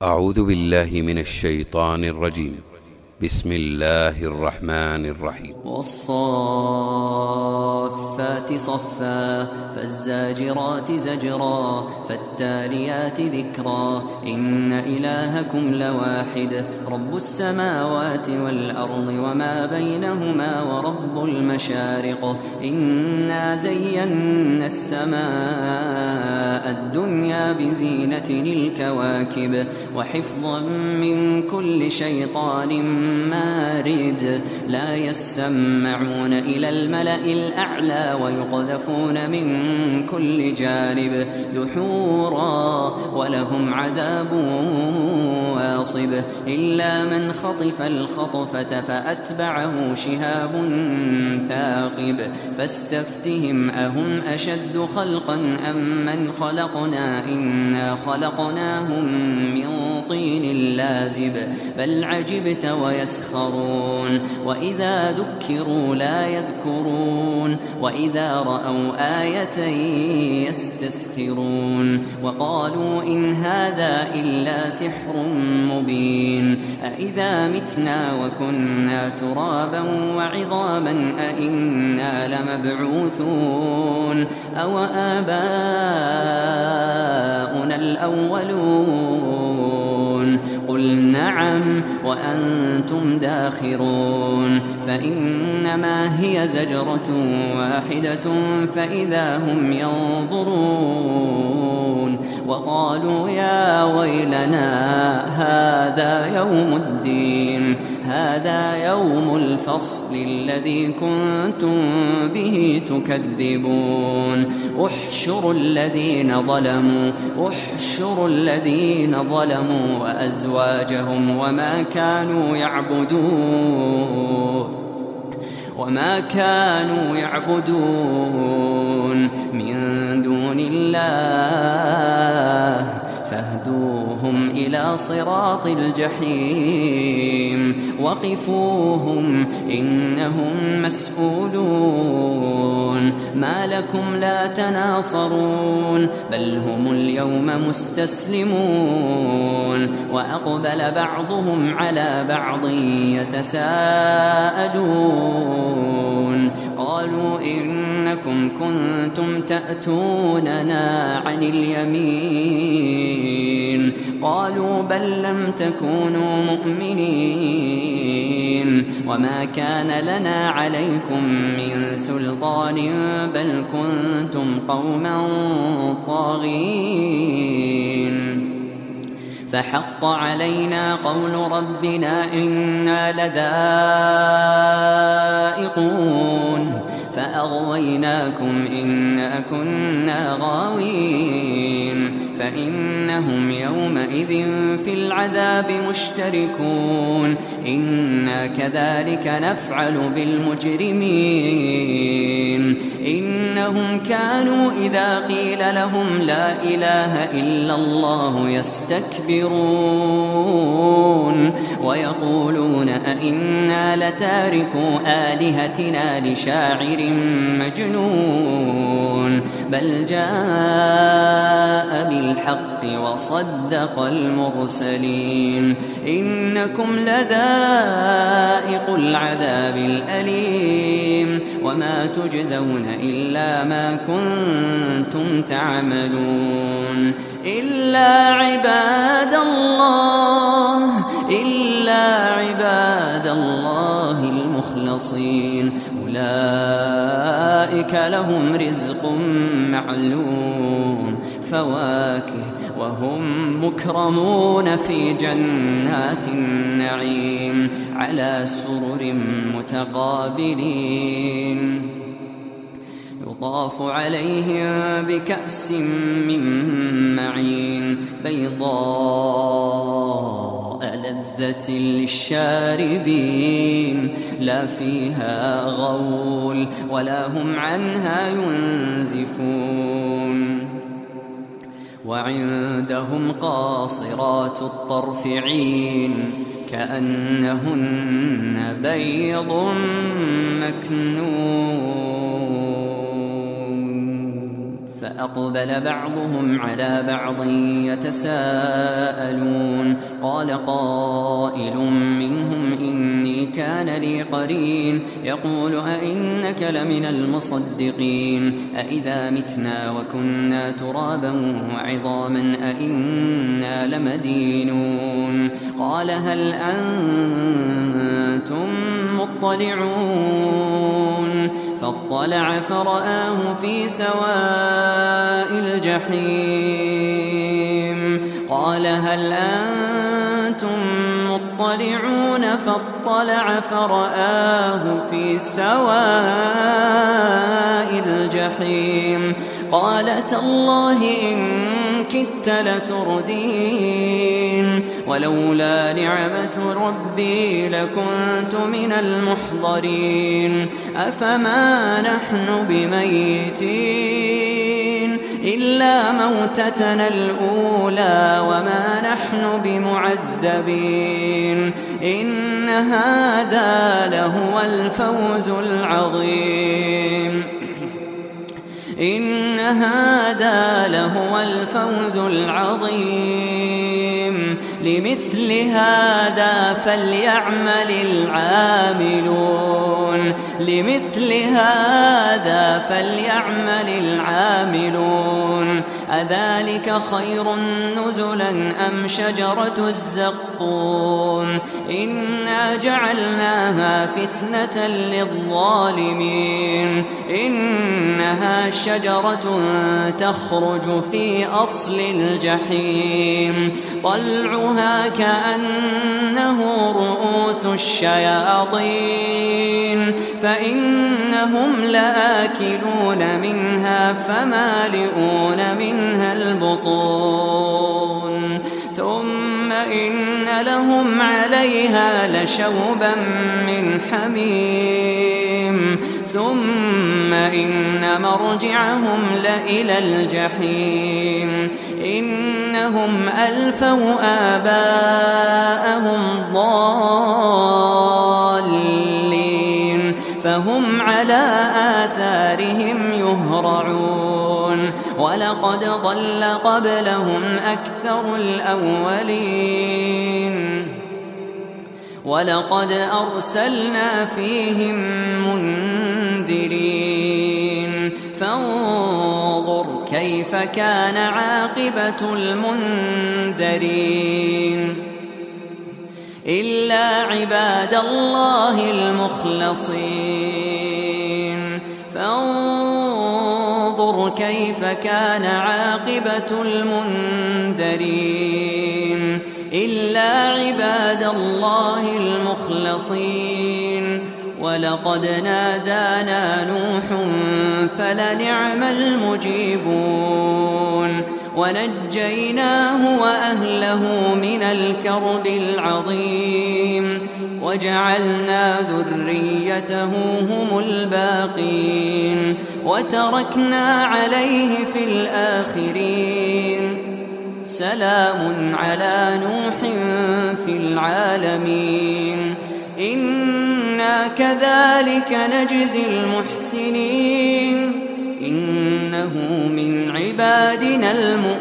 أعوذ بالله من الشيطان الرجيم. بسم الله الرحمن الرحيم. والصافات صفا فالزاجرات زجرا فالتاليات ذكرا إن إلهكم لواحد رب السماوات والأرض وما بينهما ورب المشارق إنا زينا السماء الدنيا بزينة الكواكب وحفظا من كل شيطان مارد لا يسمعون إلى الملأ الأعلى ويقذفون من كل جانب دحورا ولهم عذاب واصب إلا من خطف الخطفة فأتبعه شهاب ثاقب فاستفتهم أهم أشد خلقا أم من خلقنا إنا خلقناهم من طين لازب بل عجبت ويسخرون وإذا ذكروا لا يذكرون وإذا رأوا آية يستسخرون وقالوا إن هذا إلا سحر مبين أإذا متنا وكنا ترابا وعظاما أإنا لمبعوثون أو آباؤنا الأولون قل نعم وأنتم داخرون فإنما هي زجرة واحدة فإذا هم ينظرون وقالوا يا ويلنا هذا يوم الدين هذا يوم الفصل الذي كنتم به تكذبون احشروا الذين ظلموا وأزواجهم وما كانوا يعبدون من دون الله فاهدوهم إلى صراط الجحيم وقفوهم إنهم مسؤولون ما لكم لا تناصرون بل هم اليوم مستسلمون وأقبل بعضهم على بعض يتساءلون قالوا إنكم كنتم تأتوننا عن اليمين قالوا بل لم تكونوا مؤمنين وما كان لنا عليكم من سلطان بل كنتم قوما طاغين فحق علينا قول ربنا إنا لذائقون فأغويناكم إنا كنا غاوين فإنهم يومئذ في العذاب مشتركون إنا كذلك نفعل بالمجرمين إنهم كانوا إذا قيل لهم لا إله إلا الله يستكبرون ويقولون أئنا لتاركو آلهتنا لشاعر مجنون بل جاء بالحق وصدق المرسلين إنكم لذائق العذاب الأليم وما تجزون إلا ما كنتم تعملون إلا عباد الله المخلصين أولئك لهم رزق معلوم فواكه وهم مكرمون في جنات النعيم على سرر متقابلين يطاف عليهم بكأس من معين بيضاء لذة للشاربين لا فيها غول ولا هم عنها ينزفون وعندهم قاصرات الطرف عين كأنهن بيض مكنون فأقبل بعضهم على بعض يتساءلون قائل منهم إني كان لي قرين يقول أئنك لمن المصدقين أئذا متنا وكنا ترابا وعظاما أئنا لمدينون قال هل أنتم مطلعون فاطلع فرآه في سواء الجحيم قال هل أنتم مطلعون فاطلع فرآه في سواء الجحيم قال تالله إن كدت لتردين ولولا نعمة ربي لكنت من المحضرين أفما نحن بميتين إلا موتتنا الأولى وما نحن بمعذبين إن هذا لهو الفوز العظيم إن هذا لهو الفوز العظيم لمثل هذا فليعمل العاملون لمثل هذا فليعمل العاملون أذلك خير نزلا أم شجرة الزقوم إنا جعلناها فتنة للظالمين إنها شجرة تخرج في أصل الجحيم طلعها كأنه رؤوس الشياطين فإنهم لآكلون منها فمالئون منها البطون ثم إن لهم عليها لشوبا من حميم ثم إن مرجعهم لإلى الجحيم إنهم ألفوا آباءهم ضالين فهم على آثارهم يهرعون ولقد ضل قبلهم أكثر الأولين ولقد أرسلنا فيهم منذرين فانظر كيف كان عاقبة المنذرين إلا عباد الله المخلصين فانظر كيف كان عاقبة المنذرين إلا عباد الله المخلصين ولقد نادانا نوح فلنعم المجيبون ونجيناه وأهله من الكرب العظيم وجعلنا ذريته هم الباقين وتركنا عليه في الآخرين سلام على نوح في العالمين إنا كذلك نجزي المحسنين إنه من عبادنا المؤمنين